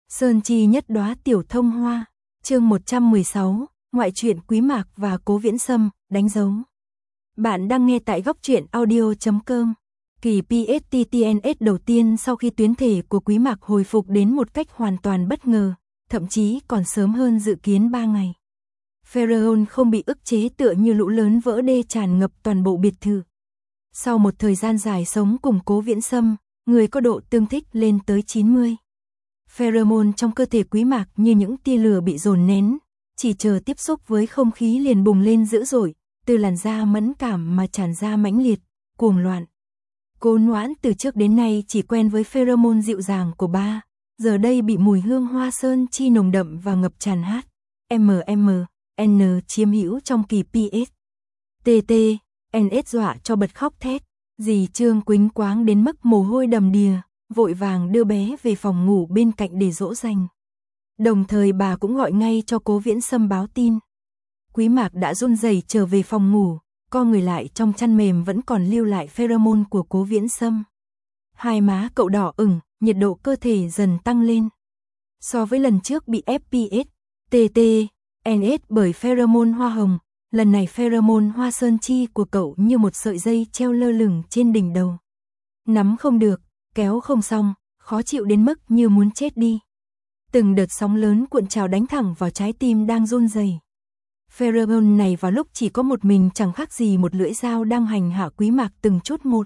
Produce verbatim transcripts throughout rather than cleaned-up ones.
Sơn chi nhất đóa tiểu thông hoa, chương một trăm mười sáu, ngoại truyện Quý Mạc và Cố Viễn Sâm, đánh dấu. Bạn đang nghe tại góc truyện audio chấm com. Kỳ pê ét tê tê en ét đầu tiên sau khi tuyến thể của Quý Mạc hồi phục đến một cách hoàn toàn bất ngờ, thậm chí còn sớm hơn dự kiến ba ngày. Pharaon không bị ức chế tựa như lũ lớn vỡ đê tràn ngập toàn bộ biệt thự. Sau một thời gian dài sống cùng Cố Viễn Sâm, người có độ tương thích lên tới chín mươi. Pheromone trong cơ thể Quý Mạc như những tia lửa bị dồn nén, chỉ chờ tiếp xúc với không khí liền bùng lên dữ dội, từ làn da mẫn cảm mà tràn ra mãnh liệt, cuồng loạn. Cố Noãn từ trước đến nay chỉ quen với pheromone dịu dàng của ba, giờ đây bị mùi hương hoa sơn chi nồng đậm và ngập tràn hát, em em en chiếm hữu trong kỳ pê ét. tê tê en ét dọa cho bật khóc thét, dì Trương quĩnh quáng đến mức mồ hôi đầm đìa, vội vàng đưa bé về phòng ngủ bên cạnh để dỗ dành. Đồng thời bà cũng gọi ngay cho Cố Viễn Sâm báo tin. Quý Mạc đã run rẩy trở về phòng ngủ, co người lại trong chăn mềm vẫn còn lưu lại pheromone của Cố Viễn Sâm. Hai má cậu đỏ ửng, nhiệt độ cơ thể dần tăng lên. So với lần trước bị ép pê ét, tê tê en ét bởi pheromone hoa hồng, lần này pheromone hoa sơn chi của cậu như một sợi dây treo lơ lửng trên đỉnh đầu. Nắm không được, kéo không xong, khó chịu đến mức như muốn chết đi. Từng đợt sóng lớn cuộn trào đánh thẳng vào trái tim đang run rẩy. Pheromone này vào lúc chỉ có một mình chẳng khác gì một lưỡi dao đang hành hạ Quý Mạc từng chút một.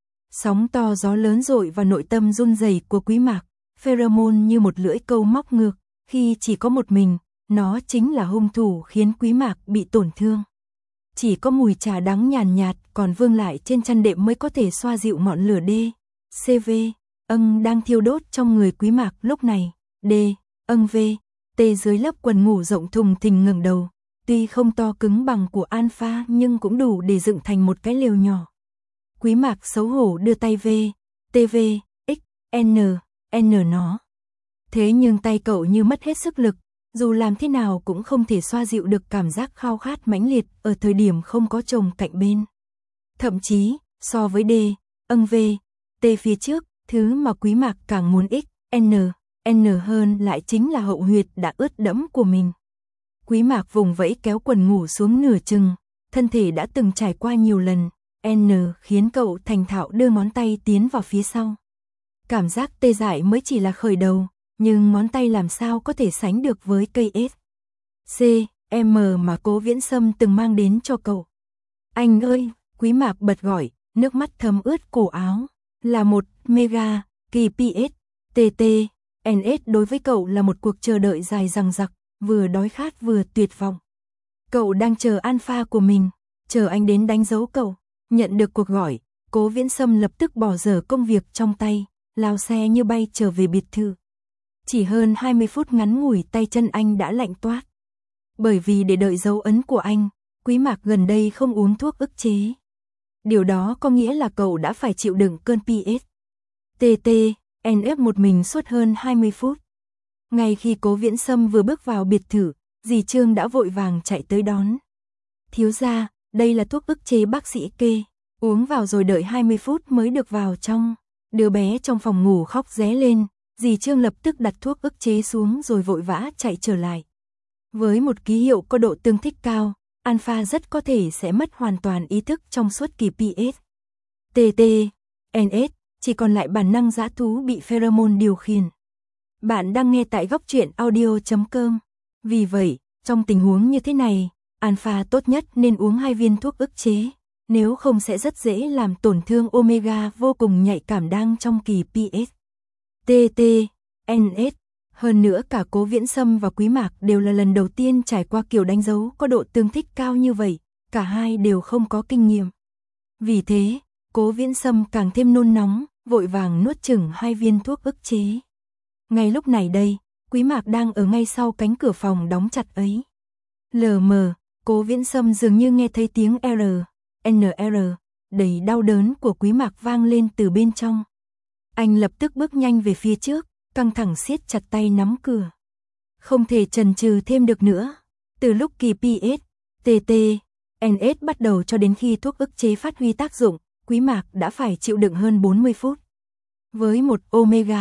Sóng to gió lớn dội vào nội tâm run rẩy của Quý Mạc, pheromone như một lưỡi câu móc ngược, khi chỉ có một mình, nó chính là hung thủ khiến Quý Mạc bị tổn thương. Chỉ có mùi trà đắng nhàn nhạt còn vương lại trên chăn đệm mới có thể xoa dịu ngọn lửa đê, xê vê, âng đang thiêu đốt trong người Quý Mạc lúc này. D, âng V, T dưới lớp quần ngủ rộng thùng thình ngẩng đầu, tuy không to cứng bằng của Alpha nhưng cũng đủ để dựng thành một cái lều nhỏ. Quý Mạc xấu hổ đưa tay V, T V, X, N, N nó. Thế nhưng tay cậu như mất hết sức lực, dù làm thế nào cũng không thể xoa dịu được cảm giác khao khát mãnh liệt ở thời điểm không có chồng cạnh bên. Thậm chí, so với D, âng V, T phía trước, thứ mà Quý Mạc càng muốn X, N, N hơn lại chính là hậu huyệt đã ướt đẫm của mình. Quý Mạc vùng vẫy kéo quần ngủ xuống nửa chừng, thân thể đã từng trải qua nhiều lần, N khiến cậu thành thạo đưa ngón tay tiến vào phía sau. Cảm giác tê dại mới chỉ là khởi đầu, nhưng ngón tay làm sao có thể sánh được với cây S, C, M mà Cố Viễn Sâm từng mang đến cho cậu. Anh ơi, Quý Mạc bật gọi, nước mắt thấm ướt cổ áo, là một mega, kỳ pê ét, tê tê en ét đối với cậu là một cuộc chờ đợi dài dằng dặc, vừa đói khát vừa tuyệt vọng. Cậu đang chờ Alpha của mình, chờ anh đến đánh dấu cậu. Nhận được cuộc gọi, Cố Viễn Sâm lập tức bỏ dở công việc trong tay, lao xe như bay trở về biệt thự. Chỉ hơn hai mươi phút ngắn ngủi tay chân anh đã lạnh toát. Bởi vì để đợi dấu ấn của anh, Quý Mạc gần đây không uống thuốc ức chế. Điều đó có nghĩa là cậu đã phải chịu đựng cơn pê ét. tê tê en ét một mình suốt hơn hai mươi phút. Ngay khi Cố Viễn Sâm vừa bước vào biệt thự, dì Trương đã vội vàng chạy tới đón. Thiếu gia, đây là thuốc ức chế bác sĩ kê, uống vào rồi đợi hai mươi phút mới được vào trong. Đứa bé trong phòng ngủ khóc ré lên, dì Trương lập tức đặt thuốc ức chế xuống rồi vội vã chạy trở lại. Với một ký hiệu có độ tương thích cao, Alpha rất có thể sẽ mất hoàn toàn ý thức trong suốt kỳ pê ét. tê tê en ét chỉ còn lại bản năng dã thú bị pheromone điều khiển. Bạn đang nghe tại góc truyện audio chấm com. Vì vậy, trong tình huống như thế này, Alpha tốt nhất nên uống hai viên thuốc ức chế, nếu không sẽ rất dễ làm tổn thương Omega vô cùng nhạy cảm đang trong kỳ pê ét. tê tê en ét, hơn nữa cả Cố Viễn Sâm và Quý Mạc đều là lần đầu tiên trải qua kiểu đánh dấu có độ tương thích cao như vậy, cả hai đều không có kinh nghiệm. Vì thế, Cố Viễn Sâm càng thêm nôn nóng, vội vàng nuốt chửng hai viên thuốc ức chế. Ngay lúc này đây, Quý Mạc đang ở ngay sau cánh cửa phòng đóng chặt ấy. Lờ mờ, Cố Viễn Sâm dường như nghe thấy tiếng R, N R, đầy đau đớn của Quý Mạc vang lên từ bên trong. Anh lập tức bước nhanh về phía trước, căng thẳng siết chặt tay nắm cửa. Không thể chần chừ thêm được nữa. Từ lúc kỳ pê ét, tê tê en ét bắt đầu cho đến khi thuốc ức chế phát huy tác dụng, Quý Mạc đã phải chịu đựng hơn bốn mươi phút. Với một Omega,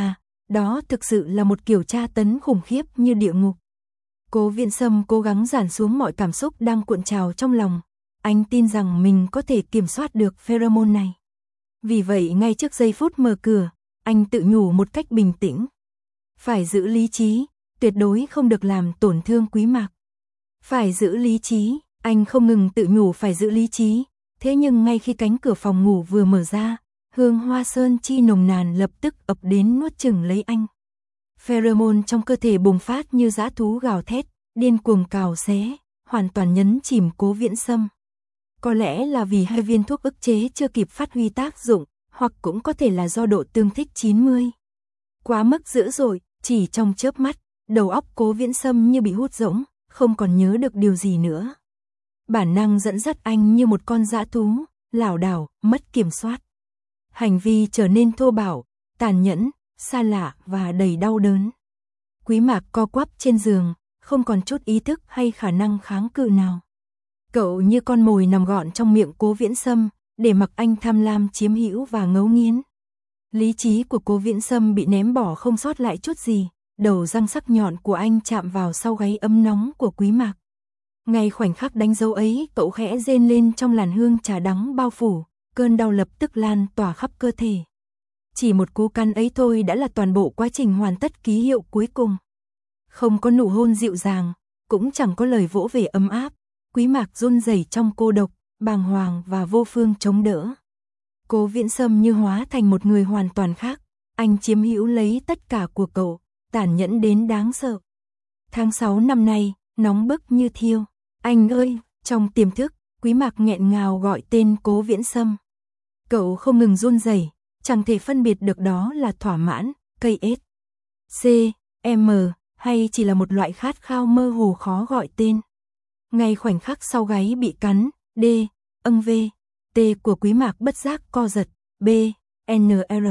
đó thực sự là một kiểu tra tấn khủng khiếp như địa ngục. Cố Viễn Sâm cố gắng dàn xuống mọi cảm xúc đang cuộn trào trong lòng. Anh tin rằng mình có thể kiểm soát được pheromone này. Vì vậy ngay trước giây phút mở cửa, anh tự nhủ một cách bình tĩnh. Phải giữ lý trí, tuyệt đối không được làm tổn thương Quý Mạc. Phải giữ lý trí, anh không ngừng tự nhủ phải giữ lý trí. Thế nhưng ngay khi cánh cửa phòng ngủ vừa mở ra, hương hoa sơn chi nồng nàn lập tức ập đến nuốt chửng lấy anh. Pheromone trong cơ thể bùng phát như dã thú gào thét, điên cuồng cào xé, hoàn toàn nhấn chìm Cố Viễn Sâm. Có lẽ là vì hai viên thuốc ức chế chưa kịp phát huy tác dụng, hoặc cũng có thể là do độ tương thích chín mươi. Quá mức dữ dội, chỉ trong chớp mắt, đầu óc Cố Viễn Sâm như bị hút rỗng, không còn nhớ được điều gì nữa. Bản năng dẫn dắt anh như một con dã thú, lảo đảo, mất kiểm soát. Hành vi trở nên thô bạo, tàn nhẫn, xa lạ và đầy đau đớn. Quý Mạc co quắp trên giường, không còn chút ý thức hay khả năng kháng cự nào. Cậu như con mồi nằm gọn trong miệng Cố Viễn Sâm, để mặc anh tham lam chiếm hữu và ngấu nghiến. Lý trí của Cố Viễn Sâm bị ném bỏ không sót lại chút gì, đầu răng sắc nhọn của anh chạm vào sau gáy ấm nóng của Quý Mạc. Ngay khoảnh khắc đánh dấu ấy, cậu khẽ rên lên trong làn hương trà đắng bao phủ, cơn đau lập tức lan tỏa khắp cơ thể. Chỉ một cú cắn ấy thôi đã là toàn bộ quá trình hoàn tất ký hiệu cuối cùng. Không có nụ hôn dịu dàng, cũng chẳng có lời vỗ về ấm áp. Quý Mạc run rẩy trong cô độc, bàng hoàng và vô phương chống đỡ. Cố Viễn Sâm như hóa thành một người hoàn toàn khác, anh chiếm hữu lấy tất cả của cậu, tàn nhẫn đến đáng sợ. Tháng sáu năm nay, nóng bức như thiêu. Anh ơi, trong tiềm thức, Quý Mạc nghẹn ngào gọi tên Cố Viễn Sâm. Cậu không ngừng run rẩy, chẳng thể phân biệt được đó là thỏa mãn, cây ết, C, M hay chỉ là một loại khát khao mơ hồ khó gọi tên. Ngay khoảnh khắc sau gáy bị cắn, D, âng V, T của Quý Mạc bất giác co giật, B, N R.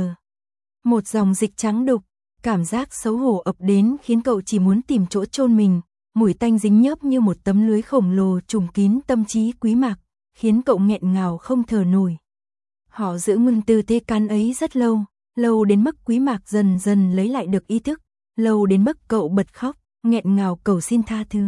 Một dòng dịch trắng đục, cảm giác xấu hổ ập đến khiến cậu chỉ muốn tìm chỗ chôn mình, mùi tanh dính nhớp như một tấm lưới khổng lồ trùm kín tâm trí Quý Mạc, khiến cậu nghẹn ngào không thở nổi. Họ giữ nguyên tư thế cắn ấy rất lâu, lâu đến mức Quý Mạc dần dần lấy lại được ý thức, lâu đến mức cậu bật khóc, nghẹn ngào cầu xin tha thứ.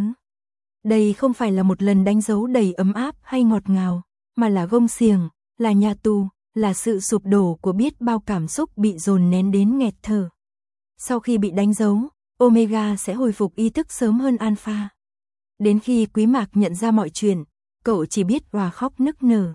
Đây không phải là một lần đánh dấu đầy ấm áp hay ngọt ngào, mà là gông xiềng, là nhà tù, là sự sụp đổ của biết bao cảm xúc bị dồn nén đến nghẹt thở. Sau khi bị đánh dấu, Omega sẽ hồi phục ý thức sớm hơn Alpha. Đến khi Quý Mạc nhận ra mọi chuyện, cậu chỉ biết òa khóc nức nở.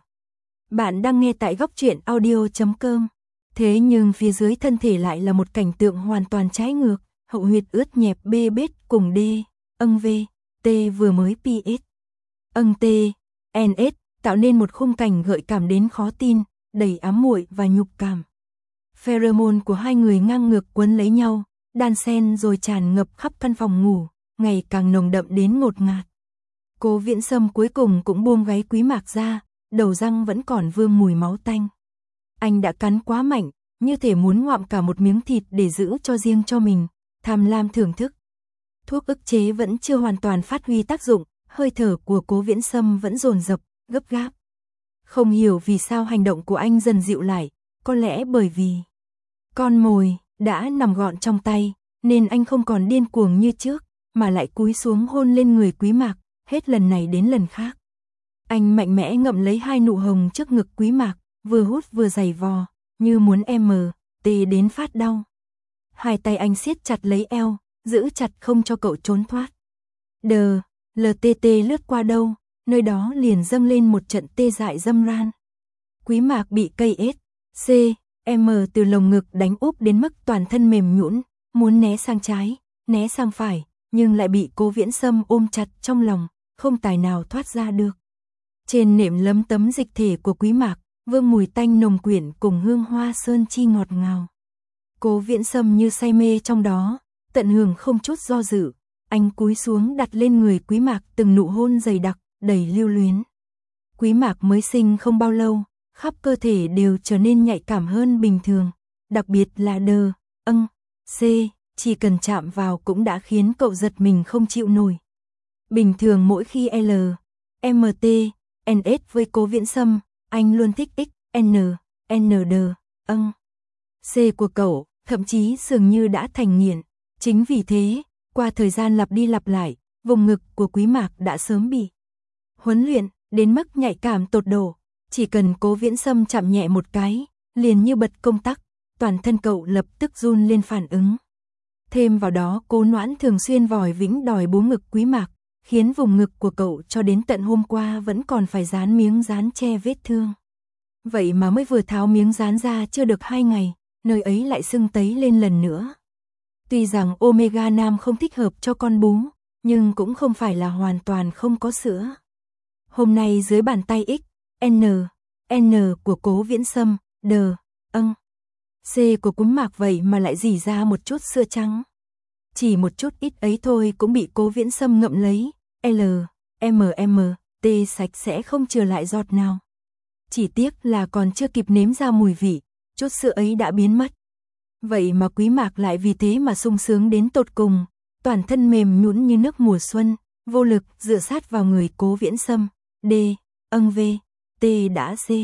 Bạn đang nghe tại góc truyện audio chấm com. Thế nhưng phía dưới thân thể lại là một cảnh tượng hoàn toàn trái ngược, hậu huyệt ướt nhẹp bê bết cùng D, âng V, T vừa mới pH. Âng T, N S tạo nên một khung cảnh gợi cảm đến khó tin, đầy ám muội và nhục cảm. Pheromone của hai người ngang ngược quấn lấy nhau, đan xen rồi tràn ngập khắp căn phòng ngủ, ngày càng nồng đậm đến ngột ngạt. Cố Viễn Sâm cuối cùng cũng buông gáy Quý Mạc ra, đầu răng vẫn còn vương mùi máu tanh. Anh đã cắn quá mạnh, như thể muốn ngoạm cả một miếng thịt để giữ cho riêng cho mình, tham lam thưởng thức. Thuốc ức chế vẫn chưa hoàn toàn phát huy tác dụng, hơi thở của Cố Viễn Sâm vẫn dồn dập, gấp gáp. Không hiểu vì sao hành động của anh dần dịu lại, có lẽ bởi vì con mồi đã nằm gọn trong tay, nên anh không còn điên cuồng như trước, mà lại cúi xuống hôn lên người Quý Mạc, hết lần này đến lần khác. Anh mạnh mẽ ngậm lấy hai nụ hồng trước ngực Quý Mạc, vừa hút vừa giày vò, như muốn M, T đến phát đau. Hai tay anh siết chặt lấy eo, giữ chặt không cho cậu trốn thoát. Đờ, L T T lướt qua đâu, nơi đó liền dâng lên một trận tê dại dâm ran. Quý Mạc bị cây S, C, M từ lồng ngực đánh úp đến mức toàn thân mềm nhũn, muốn né sang trái, né sang phải, nhưng lại bị Cố Viễn Sâm ôm chặt trong lòng, không tài nào thoát ra được. Trên nệm lấm tấm dịch thể của Quý Mạc, vương mùi tanh nồng quyển cùng hương hoa sơn chi ngọt ngào. Cố Viễn Sâm như say mê trong đó, tận hưởng không chút do dự, anh cúi xuống đặt lên người Quý Mạc từng nụ hôn dày đặc, đầy lưu luyến. Quý Mạc mới sinh không bao lâu, khắp cơ thể đều trở nên nhạy cảm hơn bình thường, đặc biệt là đờ, âng, C, chỉ cần chạm vào cũng đã khiến cậu giật mình không chịu nổi. Bình thường mỗi khi L, M T, N S với Cố Viễn Sâm, anh luôn thích X, N, N D, âng, C của cậu, thậm chí dường như đã thành nghiện. Chính vì thế, qua thời gian lặp đi lặp lại, vùng ngực của Quý Mạc đã sớm bị huấn luyện đến mức nhạy cảm tột độ. Chỉ cần Cố Viễn Sâm chạm nhẹ một cái, liền như bật công tắc, toàn thân cậu lập tức run lên phản ứng. Thêm vào đó, Cố Noãn thường xuyên vòi vĩnh đòi bú ngực Quý Mạc, khiến vùng ngực của cậu cho đến tận hôm qua vẫn còn phải dán miếng dán che vết thương. Vậy mà mới vừa tháo miếng dán ra chưa được hai ngày, nơi ấy lại sưng tấy lên lần nữa. Tuy rằng Omega Nam không thích hợp cho con bú, nhưng cũng không phải là hoàn toàn không có sữa. Hôm nay dưới bàn tay X, N, N của Cố Viễn Sâm, D, âng, C của Quý Mạc vậy mà lại rỉ ra một chút sữa trắng. Chỉ một chút ít ấy thôi cũng bị Cố Viễn Sâm ngậm lấy, L, M M, T sạch sẽ không chừa lại giọt nào. Chỉ tiếc là còn chưa kịp nếm ra mùi vị, chút sữa ấy đã biến mất. Vậy mà Quý Mạc lại vì thế mà sung sướng đến tột cùng, toàn thân mềm nhũn như nước mùa xuân, vô lực dựa sát vào người Cố Viễn Sâm, D, âng V, T đã C.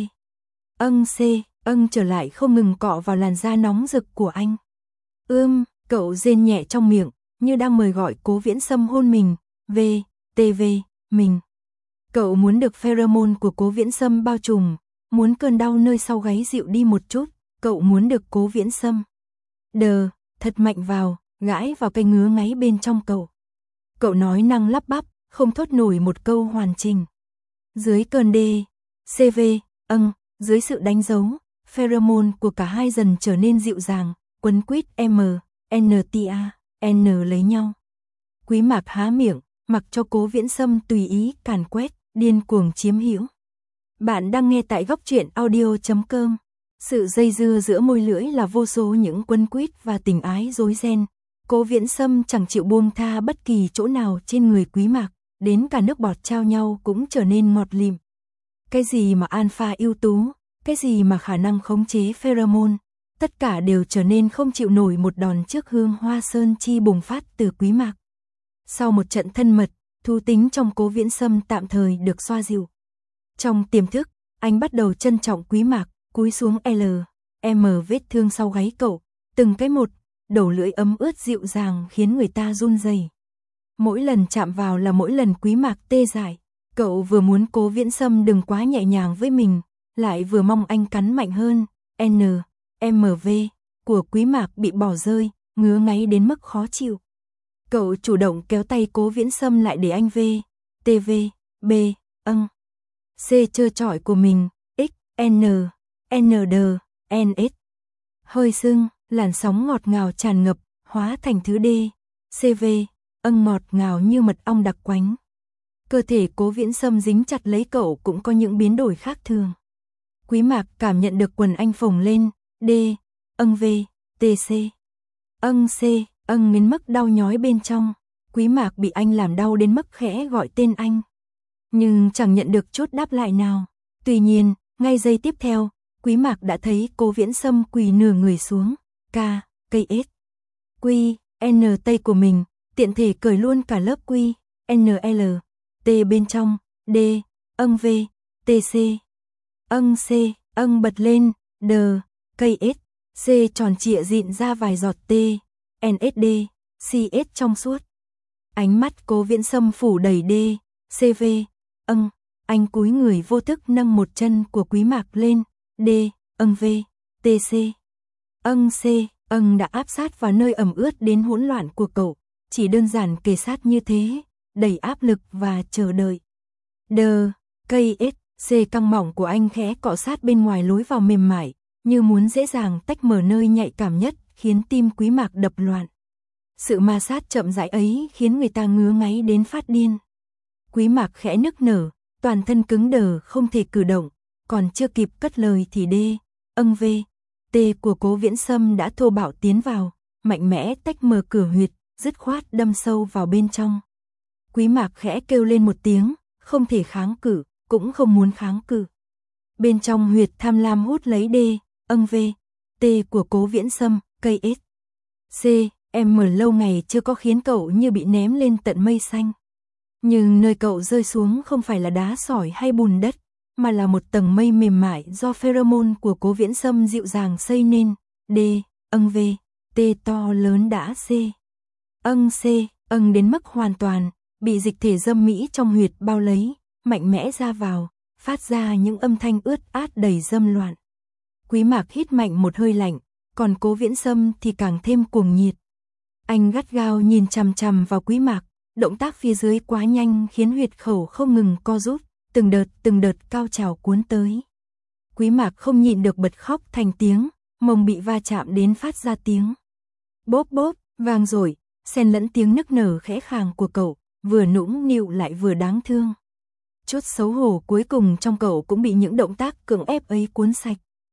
Âng C, âng trở lại không ngừng cọ vào làn da nóng rực của anh. Ưm, cậu rên nhẹ trong miệng, như đang mời gọi Cố Viễn Sâm hôn mình, V, T V, mình. Cậu muốn được pheromone của Cố Viễn Sâm bao trùm, muốn cơn đau nơi sau gáy dịu đi một chút, cậu muốn được Cố Viễn Sâm đờ, thật mạnh vào, gãi vào cái ngứa ngáy bên trong cậu. Cậu nói năng lắp bắp, không thốt nổi một câu hoàn chỉnh. Dưới cơn đê, xê vê, âng, dưới sự đánh dấu, pheromone của cả hai dần trở nên dịu dàng, quấn quýt M, N T A, N lấy nhau. Quý Mạc há miệng, mặc cho Cố Viễn Sâm tùy ý càn quét, điên cuồng chiếm hữu. Bạn đang nghe tại góc truyện audio chấm com. Sự dây dưa giữa môi lưỡi là vô số những quấn quýt và tình ái rối ren. Cố Viễn Sâm chẳng chịu buông tha bất kỳ chỗ nào trên người Quý Mạc, đến cả nước bọt trao nhau cũng trở nên ngọt lịm. Cái gì mà alpha ưu tú, cái gì mà khả năng khống chế pheromone, tất cả đều trở nên không chịu nổi một đòn trước hương hoa sơn chi bùng phát từ Quý Mạc. Sau một trận thân mật, thú tính trong Cố Viễn Sâm tạm thời được xoa dịu. Trong tiềm thức, anh bắt đầu trân trọng Quý Mạc, cúi xuống L, M vết thương sau gáy cậu, từng cái một, đầu lưỡi ấm ướt dịu dàng khiến người ta run rẩy. Mỗi lần chạm vào là mỗi lần Quý Mạc tê dại, cậu vừa muốn Cố Viễn Sâm đừng quá nhẹ nhàng với mình, lại vừa mong anh cắn mạnh hơn. N, M V của Quý Mạc bị bỏ rơi, ngứa ngáy đến mức khó chịu. Cậu chủ động kéo tay Cố Viễn Sâm lại để anh V, T V, B, âng, C trơ trọi của mình, X, N, N D, N S. Hơi sưng, làn sóng ngọt ngào tràn ngập, hóa thành thứ D, C V, âng ngọt ngào như mật ong đặc quánh. Cơ thể Cố Viễn Sâm dính chặt lấy cậu cũng có những biến đổi khác thường. Quý Mạc cảm nhận được quần anh phồng lên, D, âng V, T C. Âng C, âng đến mức đau nhói bên trong. Quý Mạc bị anh làm đau đến mức khẽ gọi tên anh. Nhưng chẳng nhận được chút đáp lại nào. Tuy nhiên, ngay giây tiếp theo, Quý Mạc đã thấy Cố Viễn Sâm quỳ nửa người xuống, K, cây S. Quy, N tây của mình, tiện thể cởi luôn cả lớp quy, N L, T bên trong, D, âng V, T C. Âng C, âng bật lên, D, cây S, C tròn trịa dịn ra vài giọt T, N S D, C S trong suốt. Ánh mắt Cố Viễn Sâm phủ đầy D, C V, âng, anh cúi người vô thức nâng một chân của Quý Mạc lên, D, âng V, T C. Âng C, âng đã áp sát vào nơi ẩm ướt đến hỗn loạn của cậu, chỉ đơn giản kề sát như thế, đầy áp lực và chờ đợi. D, cây S, C căng mỏng của anh khẽ cọ sát bên ngoài lối vào mềm mại, như muốn dễ dàng tách mở nơi nhạy cảm nhất, khiến tim Quý Mạc đập loạn. Sự ma sát chậm rãi ấy khiến người ta ngứa ngáy đến phát điên. Quý Mạc khẽ nức nở, toàn thân cứng đờ không thể cử động, còn chưa kịp cất lời thì D, âng V, T của Cố Viễn Sâm đã thô bạo tiến vào, mạnh mẽ tách mở cửa huyệt, dứt khoát đâm sâu vào bên trong. Quý Mạc khẽ kêu lên một tiếng, không thể kháng cự, cũng không muốn kháng cự. Bên trong huyệt tham lam hút lấy D, âng V, T của Cố Viễn Sâm, cây S. C, em lâu ngày chưa có khiến cậu như bị ném lên tận mây xanh. Nhưng nơi cậu rơi xuống không phải là đá sỏi hay bùn đất, mà là một tầng mây mềm mại do pheromone của Cố Viễn Sâm dịu dàng xây nên. D, âng V, T to lớn đã C. Âng C, âng đến mức hoàn toàn, bị dịch thể dâm mỹ trong huyệt bao lấy, mạnh mẽ ra vào, phát ra những âm thanh ướt át đầy dâm loạn. Quý Mạc hít mạnh một hơi lạnh, còn Cố Viễn Sâm thì càng thêm cuồng nhiệt. Anh gắt gao nhìn chằm chằm vào Quý Mạc, động tác phía dưới quá nhanh khiến huyệt khẩu không ngừng co rút, từng đợt từng đợt cao trào cuốn tới. Quý Mạc không nhịn được bật khóc thành tiếng, mông bị va chạm đến phát ra tiếng bốp bốp vang dội, xen lẫn tiếng nức nở khẽ khàng của cậu, vừa nũng nịu lại vừa đáng thương. Chút xấu hổ cuối cùng trong cậu cũng bị những động tác cưỡng ép ấy cuốn sạch.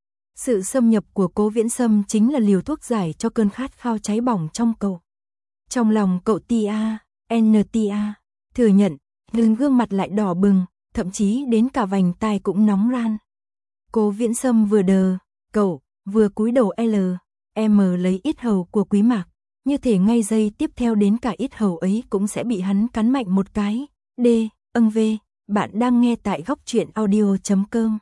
Sự xâm nhập của Cố Viễn Sâm chính là liều thuốc giải cho cơn khát khao cháy bỏng trong cậu. Trong lòng cậu tia, ntia, thừa nhận, nhưng gương mặt lại đỏ bừng, thậm chí đến cả vành tai cũng nóng ran. Cố Viễn Sâm vừa đờ, cậu, vừa cúi đầu L, M lấy yết hầu của Quý Mạc, như thể ngay giây tiếp theo đến cả yết hầu ấy cũng sẽ bị hắn cắn mạnh một cái. D, âng V, bạn đang nghe tại góc truyện audio chấm com.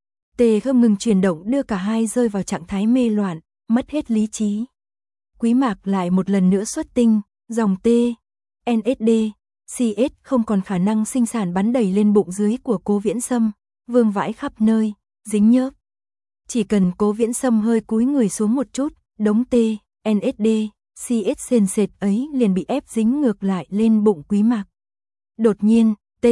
T không ngừng chuyển động đưa cả hai rơi vào trạng thái mê loạn, mất hết lý trí. Quý Mạc lại một lần nữa xuất tinh, dòng T, en ét đê, xê ét không còn khả năng sinh sản bắn đầy lên bụng dưới của Cố Viễn Sâm, vương vãi khắp nơi, dính nhớp. Chỉ cần Cố Viễn Sâm hơi cúi người xuống một chút, đống T, en ét đê, xê ét sền sệt ấy liền bị ép dính ngược lại lên bụng Quý Mạc. Đột nhiên, T,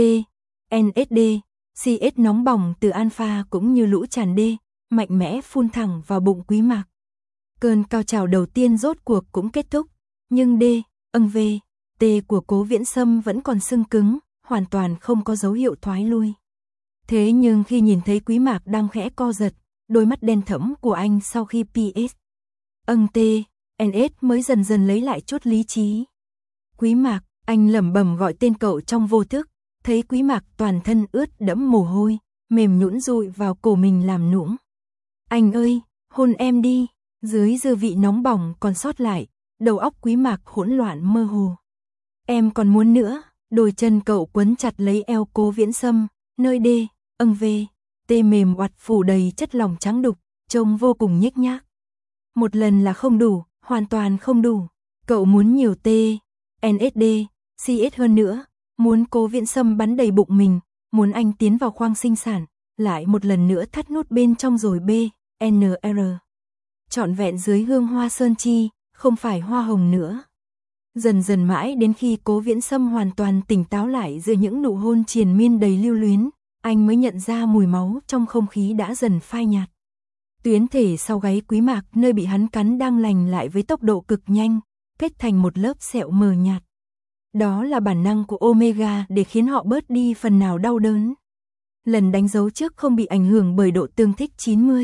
en ét đê, xê ét nóng bỏng từ alpha cũng như lũ tràn đê, mạnh mẽ phun thẳng vào bụng Quý Mạc. Cơn cao trào đầu tiên rốt cuộc cũng kết thúc, nhưng D, âng V, T của Cố Viễn Sâm vẫn còn sưng cứng, hoàn toàn không có dấu hiệu thoái lui. Thế nhưng khi nhìn thấy Quý Mạc đang khẽ co giật, đôi mắt đen thẫm của anh sau khi pê ét, âng T, en ét mới dần dần lấy lại chút lý trí. Quý Mạc, anh lẩm bẩm gọi tên cậu trong vô thức, thấy Quý Mạc toàn thân ướt đẫm mồ hôi, mềm nhũn dụi vào cổ mình làm nũng. Anh ơi, hôn em đi. Dưới dư vị nóng bỏng còn sót lại, đầu óc Quý Mạc hỗn loạn mơ hồ. Em còn muốn nữa, đôi chân cậu quấn chặt lấy eo Cố Viễn Sâm, nơi D, âng V, T mềm oặt phủ đầy chất lỏng trắng đục, trông vô cùng nhếch nhác. Một lần là không đủ, hoàn toàn không đủ. Cậu muốn nhiều T, en ét đê, xê ét hơn nữa, muốn Cố Viễn Sâm bắn đầy bụng mình, muốn anh tiến vào khoang sinh sản, lại một lần nữa thắt nút bên trong rồi B, en rờ. Trọn vẹn dưới hương hoa sơn chi, không phải hoa hồng nữa. Dần dần mãi đến khi Cố Viễn Sâm hoàn toàn tỉnh táo lại giữa những nụ hôn triền miên đầy lưu luyến, anh mới nhận ra mùi máu trong không khí đã dần phai nhạt. Tuyến thể sau gáy Quý Mạc nơi bị hắn cắn đang lành lại với tốc độ cực nhanh, kết thành một lớp sẹo mờ nhạt. Đó là bản năng của Omega để khiến họ bớt đi phần nào đau đớn. Lần đánh dấu trước không bị ảnh hưởng bởi độ tương thích chín mươi.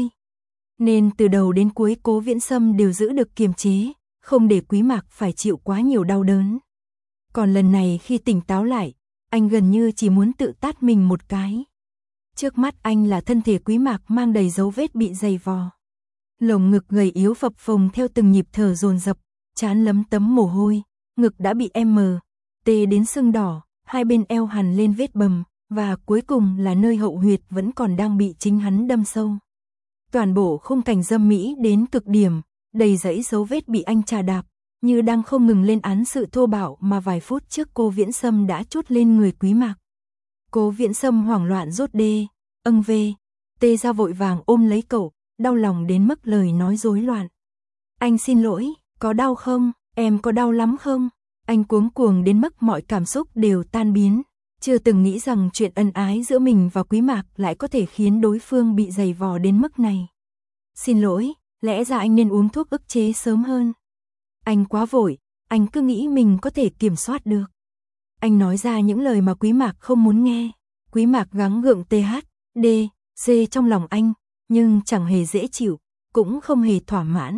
Nên từ đầu đến cuối Cố Viễn Sâm đều giữ được kiềm chế, không để Quý Mạc phải chịu quá nhiều đau đớn. Còn lần này khi tỉnh táo lại, anh gần như chỉ muốn tự tát mình một cái. Trước mắt anh là thân thể Quý Mạc mang đầy dấu vết bị dày vò. Lồng ngực gầy yếu phập phồng theo từng nhịp thở dồn dập, trán lấm tấm mồ hôi, ngực đã bị M, T đến sưng đỏ, hai bên eo hằn lên vết bầm, và cuối cùng là nơi hậu huyệt vẫn còn đang bị chính hắn đâm sâu. Toàn bộ khung cảnh dâm mỹ đến cực điểm, đầy dãy dấu vết bị anh trà đạp, như đang không ngừng lên án sự thô bạo mà vài phút trước Cố Viễn Sâm đã trút lên người Quý Mạc. Cố Viễn Sâm hoảng loạn rốt D, âng V, T ra vội vàng ôm lấy cậu, đau lòng đến mức lời nói rối loạn. Anh xin lỗi, có đau không, em có đau lắm không? Anh cuống cuồng đến mức mọi cảm xúc đều tan biến, chưa từng nghĩ rằng chuyện ân ái giữa mình và Quý Mạc lại có thể khiến đối phương bị dày vò đến mức này. Xin lỗi, lẽ ra anh nên uống thuốc ức chế sớm hơn. Anh quá vội, anh cứ nghĩ mình có thể kiểm soát được. Anh nói ra những lời mà Quý Mạc không muốn nghe. Quý Mạc gắng gượng th, d, c trong lòng anh, nhưng chẳng hề dễ chịu, cũng không hề thỏa mãn.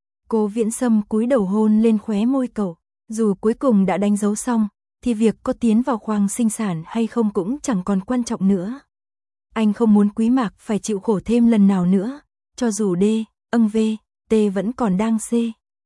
Cố Viễn Sâm cúi đầu hôn lên khóe môi cậu, dù cuối cùng đã đánh dấu xong, thì việc có tiến vào khoang sinh sản hay không cũng chẳng còn quan trọng nữa. Anh không muốn Quý Mạc phải chịu khổ thêm lần nào nữa, cho dù D, âng V, T vẫn còn đang C.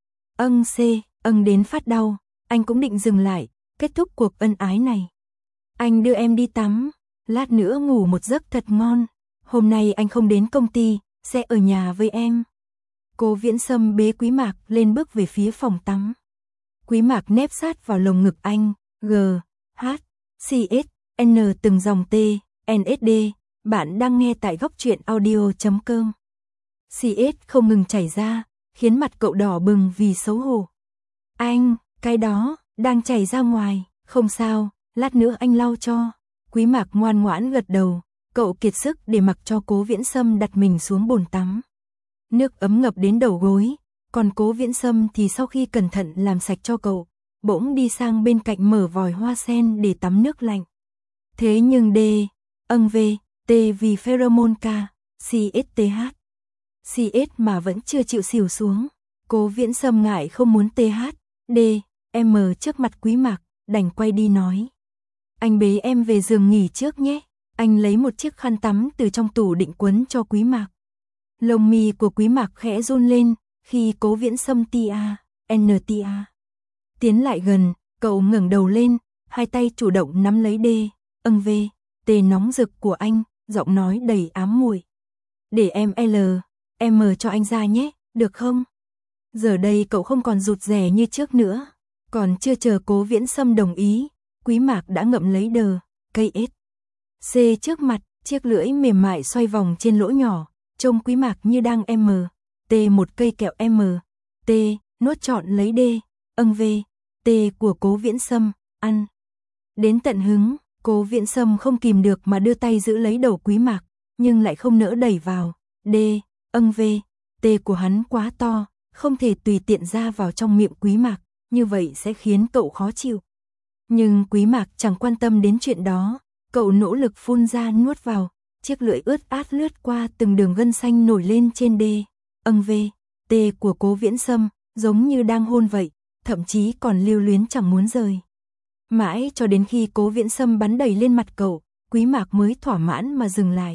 Âng C, âng đến phát đau, anh cũng định dừng lại, kết thúc cuộc ân ái này. Anh đưa em đi tắm, lát nữa ngủ một giấc thật ngon, hôm nay anh không đến công ty, sẽ ở nhà với em. Cố Viễn Sâm bế Quý Mạc lên bước về phía phòng tắm. Quý Mạc nép sát vào lồng ngực anh, G, H, C S, N từng dòng T, N S D, bạn đang nghe tại góc truyện audio chấm com. C S không ngừng chảy ra, khiến mặt cậu đỏ bừng vì xấu hổ. Anh, cái đó, đang chảy ra ngoài, không sao, lát nữa anh lau cho. Quý Mạc ngoan ngoãn gật đầu, cậu kiệt sức để mặc cho Cố Viễn Sâm đặt mình xuống bồn tắm. Nước ấm ngập đến đầu gối, còn Cố Viễn Sâm thì sau khi cẩn thận làm sạch cho cậu, bỗng đi sang bên cạnh mở vòi hoa sen để tắm nước lạnh. Thế nhưng D, âng V, T vì pheromone K, C S T H. C S mà vẫn chưa chịu xỉu xuống. Cố Viễn Sâm ngại không muốn T H, D, M trước mặt Quý Mạc, đành quay đi nói. Anh bế em về giường nghỉ trước nhé. Anh lấy một chiếc khăn tắm từ trong tủ định quấn cho Quý Mạc. Lông mi của Quý Mạc khẽ run lên khi Cố Viễn Sâm tia, N tia. Tiến lại gần, cậu ngẩng đầu lên, hai tay chủ động nắm lấy D, âng V, T nóng rực của anh, giọng nói đầy ám muội. Để em L, M cho anh ra nhé, được không? Giờ đây cậu không còn rụt rè như trước nữa. Còn chưa chờ Cố Viễn Sâm đồng ý, Quý Mạc đã ngậm lấy đờ, cây S. C trước mặt, chiếc lưỡi mềm mại xoay vòng trên lỗ nhỏ, trông Quý Mạc như đang M, T một cây kẹo M, T, nuốt trọn lấy D, âng V, T của Cố Viễn Sâm, ăn. Đến tận hứng, Cố Viễn Sâm không kìm được mà đưa tay giữ lấy đầu Quý Mạc, nhưng lại không nỡ đẩy vào, D, âng V, T của hắn quá to, không thể tùy tiện ra vào trong miệng Quý Mạc, như vậy sẽ khiến cậu khó chịu. Nhưng Quý Mạc chẳng quan tâm đến chuyện đó, cậu nỗ lực phun ra nuốt vào, chiếc lưỡi ướt át lướt qua từng đường gân xanh nổi lên trên D, âng V, T của Cố Viễn Sâm, giống như đang hôn vậy, thậm chí còn lưu luyến chẳng muốn rời. Mãi cho đến khi Cố Viễn Sâm bắn đầy lên mặt cậu, Quý Mạc mới thỏa mãn mà dừng lại.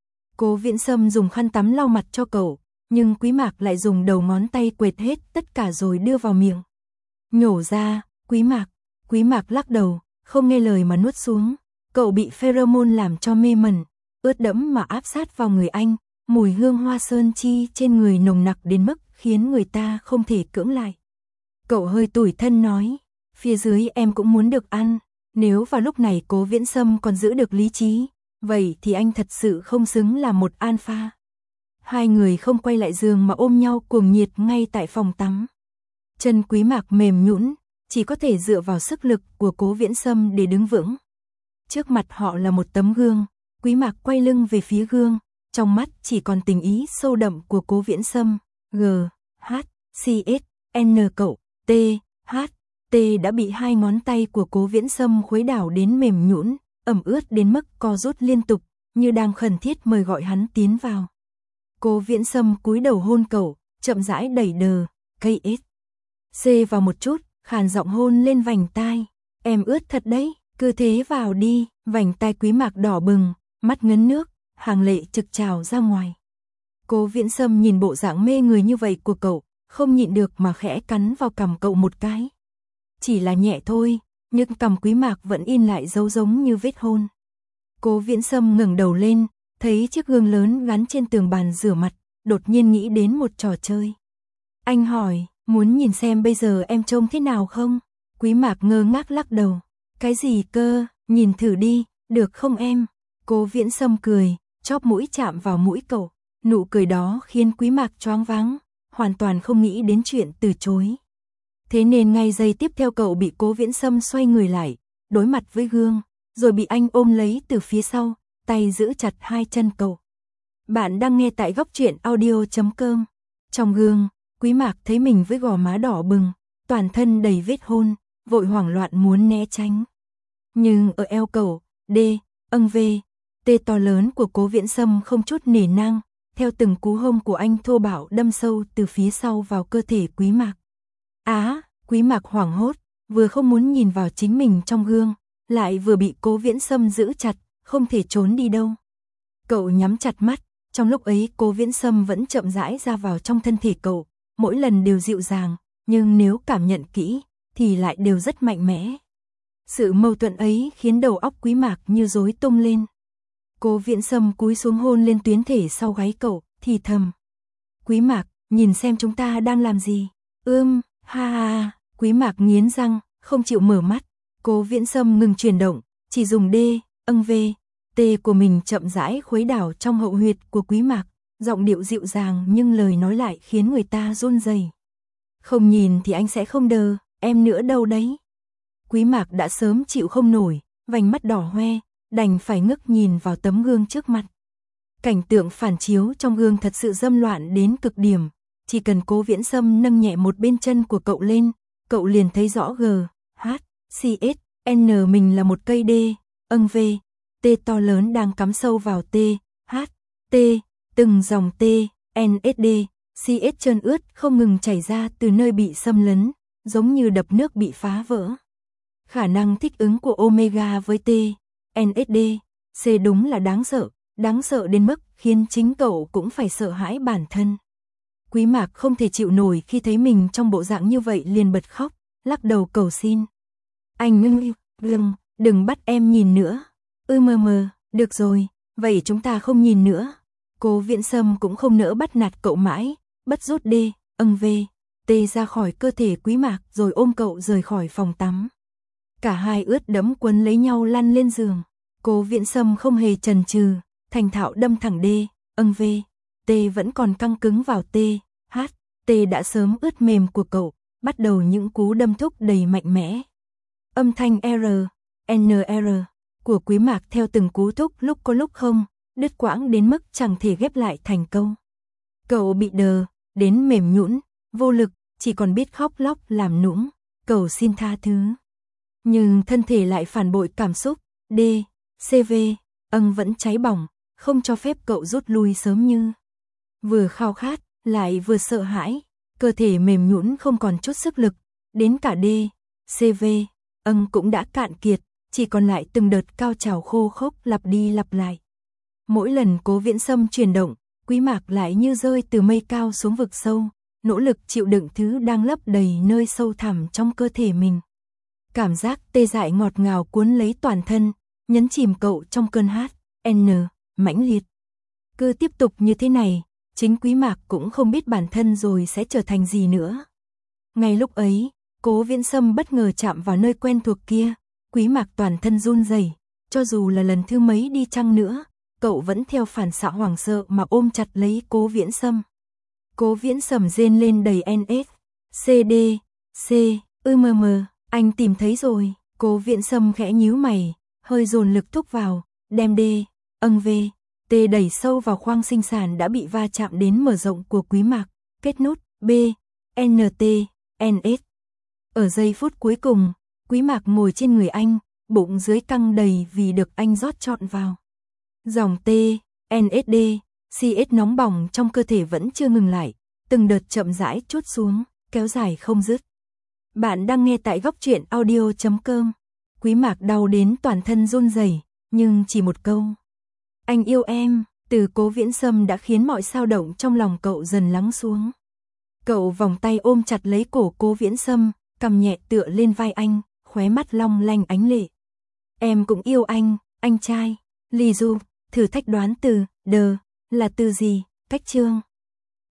Cố Viễn Sâm dùng khăn tắm lau mặt cho cậu, nhưng Quý Mạc lại dùng đầu ngón tay quệt hết tất cả rồi đưa vào miệng. Nhổ ra, Quý Mạc, Quý Mạc lắc đầu, không nghe lời mà nuốt xuống. Cậu bị pheromone làm cho mê mẩn, ướt đẫm mà áp sát vào người anh, mùi hương hoa sơn chi trên người nồng nặc đến mức khiến người ta không thể cưỡng lại. Cậu hơi tủi thân nói, phía dưới em cũng muốn được ăn, nếu vào lúc này Cố Viễn Sâm còn giữ được lý trí, vậy thì anh thật sự không xứng là một alpha. Hai người không quay lại giường mà ôm nhau cuồng nhiệt ngay tại phòng tắm. Chân Quý Mạc mềm nhũn, chỉ có thể dựa vào sức lực của Cố Viễn Sâm để đứng vững. Trước mặt họ là một tấm gương, Quý Mạc quay lưng về phía gương, trong mắt chỉ còn tình ý sâu đậm của Cố Viễn Sâm, G, H, C S, N cậu, T, H, T đã bị hai ngón tay của Cố Viễn Sâm khuấy đảo đến mềm nhũn, ẩm ướt đến mức co rút liên tục, như đang khẩn thiết mời gọi hắn tiến vào. Cố Viễn Sâm cúi đầu hôn cậu, chậm rãi đẩy đờ, cây S. C vào một chút, khàn giọng hôn lên vành tai, em ướt thật đấy, cứ thế vào đi, vành tai Quý Mạc đỏ bừng, mắt ngấn nước, hàng lệ trực trào ra ngoài. Cố Viễn Sâm nhìn bộ dạng mê người như vậy của cậu, không nhịn được mà khẽ cắn vào cằm cậu một cái. Chỉ là nhẹ thôi, nhưng cằm Quý Mạc vẫn in lại dấu giống như vết hôn. Cố Viễn Sâm ngẩng đầu lên, thấy chiếc gương lớn gắn trên tường bàn rửa mặt, đột nhiên nghĩ đến một trò chơi. Anh hỏi, muốn nhìn xem bây giờ em trông thế nào không? Quý Mạc ngơ ngác lắc đầu. Cái gì cơ, nhìn thử đi, được không em? Cố Viễn Sâm cười, chóp mũi chạm vào mũi cậu. Nụ cười đó khiến Quý Mạc choáng váng, hoàn toàn không nghĩ đến chuyện từ chối. Thế nên ngay giây tiếp theo cậu bị Cố Viễn Sâm xoay người lại, đối mặt với gương, rồi bị anh ôm lấy từ phía sau, tay giữ chặt hai chân cậu. Bạn đang nghe tại góc truyện audio chấm com. Trong gương, Quý Mạc thấy mình với gò má đỏ bừng, toàn thân đầy vết hôn, vội hoảng loạn muốn né tránh. Nhưng ở eo cậu, D, âng V, T to lớn của Cố Viễn Sâm không chút nể nang, theo từng cú hôn của anh thô bạo đâm sâu từ phía sau vào cơ thể Quý Mạc. Á, Quý Mạc hoảng hốt, vừa không muốn nhìn vào chính mình trong gương, lại vừa bị Cố Viễn Sâm giữ chặt, không thể trốn đi đâu. Cậu nhắm chặt mắt, trong lúc ấy Cố Viễn Sâm vẫn chậm rãi ra vào trong thân thể cậu, mỗi lần đều dịu dàng, nhưng nếu cảm nhận kỹ, thì lại đều rất mạnh mẽ. Sự mâu thuẫn ấy khiến đầu óc Quý Mạc như rối tung lên. Cố Viễn Sâm cúi xuống hôn lên tuyến thể sau gáy cậu, thì thầm. Quý Mạc, nhìn xem chúng ta đang làm gì. Ưm, ha ha ha, Quý Mạc nghiến răng, không chịu mở mắt. Cố Viễn Sâm ngừng chuyển động, chỉ dùng D, âng V, T của mình chậm rãi khuấy đảo trong hậu huyệt của Quý Mạc, giọng điệu dịu dàng nhưng lời nói lại khiến người ta run rẩy. Không nhìn thì anh sẽ không đờ, em nữa đâu đấy. Quý Mạc đã sớm chịu không nổi, vành mắt đỏ hoe, đành phải ngước nhìn vào tấm gương trước mặt. Cảnh tượng phản chiếu trong gương thật sự dâm loạn đến cực điểm, chỉ cần Cố Viễn Sâm nâng nhẹ một bên chân của cậu lên, cậu liền thấy rõ G, H, C, S, N mình là một cây D, âng V, T to lớn đang cắm sâu vào T, H, T, từng dòng T, N, S, D, C, S trơn ướt không ngừng chảy ra từ nơi bị xâm lấn, giống như đập nước bị phá vỡ. Khả năng thích ứng của Omega với T, N, S, D, C đúng là đáng sợ, đáng sợ đến mức khiến chính cậu cũng phải sợ hãi bản thân. Quý Mạc không thể chịu nổi khi thấy mình trong bộ dạng như vậy liền bật khóc, lắc đầu cầu xin. Anh ngưng, ngưng, đừng bắt em nhìn nữa. Ư mờ mờ, được rồi, vậy chúng ta không nhìn nữa. Cố Viễn Sâm cũng không nỡ bắt nạt cậu mãi, bất rút D, âng V, T ra khỏi cơ thể Quý Mạc rồi ôm cậu rời khỏi phòng tắm. Cả hai ướt đẫm quấn lấy nhau lăn lên giường. Cố Viễn Sâm không hề chần chừ, thành thạo đâm thẳng D, âng V, T vẫn còn căng cứng vào T, H, T đã sớm ướt mềm của cậu, bắt đầu những cú đâm thúc đầy mạnh mẽ. Âm thanh R, N R của Quý Mạc theo từng cú thúc lúc có lúc không, đứt quãng đến mức chẳng thể ghép lại thành câu. Cậu bị đờ, đến mềm nhũn, vô lực, chỉ còn biết khóc lóc làm nũng, cầu xin tha thứ. Nhưng thân thể lại phản bội cảm xúc, D, C V, âng vẫn cháy bỏng, không cho phép cậu rút lui sớm như. Vừa khao khát, lại vừa sợ hãi, cơ thể mềm nhũn không còn chút sức lực, đến cả D, C V, âng cũng đã cạn kiệt, chỉ còn lại từng đợt cao trào khô khốc lặp đi lặp lại. Mỗi lần Cố Viễn Sâm chuyển động, Quý Mạc lại như rơi từ mây cao xuống vực sâu, nỗ lực chịu đựng thứ đang lấp đầy nơi sâu thẳm trong cơ thể mình. Cảm giác tê dại ngọt ngào cuốn lấy toàn thân, nhấn chìm cậu trong cơn hát, N, mãnh liệt. Cứ tiếp tục như thế này, chính Quý Mạc cũng không biết bản thân rồi sẽ trở thành gì nữa. Ngay lúc ấy, Cố Viễn Sâm bất ngờ chạm vào nơi quen thuộc kia, Quý Mạc toàn thân run rẩy, cho dù là lần thứ mấy đi chăng nữa, cậu vẫn theo phản xạ hoảng sợ mà ôm chặt lấy Cố Viễn Sâm. Cố Viễn Sâm rên lên đầy N S, C D, C, ư mờ mờ, anh tìm thấy rồi. Cố Viễn Sâm khẽ nhíu mày, hơi dồn lực thúc vào, đem D, âng V, T đẩy sâu vào khoang sinh sản đã bị va chạm đến mở rộng của Quý Mạc, kết nút B, N T, N S. Ở giây phút cuối cùng, Quý Mạc ngồi trên người anh, bụng dưới căng đầy vì được anh rót trọn vào. Dòng T, N S D, C S nóng bỏng trong cơ thể vẫn chưa ngừng lại, từng đợt chậm rãi trút xuống, kéo dài không dứt. Bạn đang nghe tại góc truyện audio chấm com. Quý Mạc đau đến toàn thân run rẩy, nhưng chỉ một câu. Anh yêu em, từ Cố Viễn Sâm đã khiến mọi xao động trong lòng cậu dần lắng xuống. Cậu vòng tay ôm chặt lấy cổ Cố Viễn Sâm, cằm nhẹ tựa lên vai anh, khóe mắt long lanh ánh lệ. Em cũng yêu anh, anh trai. Lý Du, thử thách đoán từ, đờ, là từ gì, cách chương.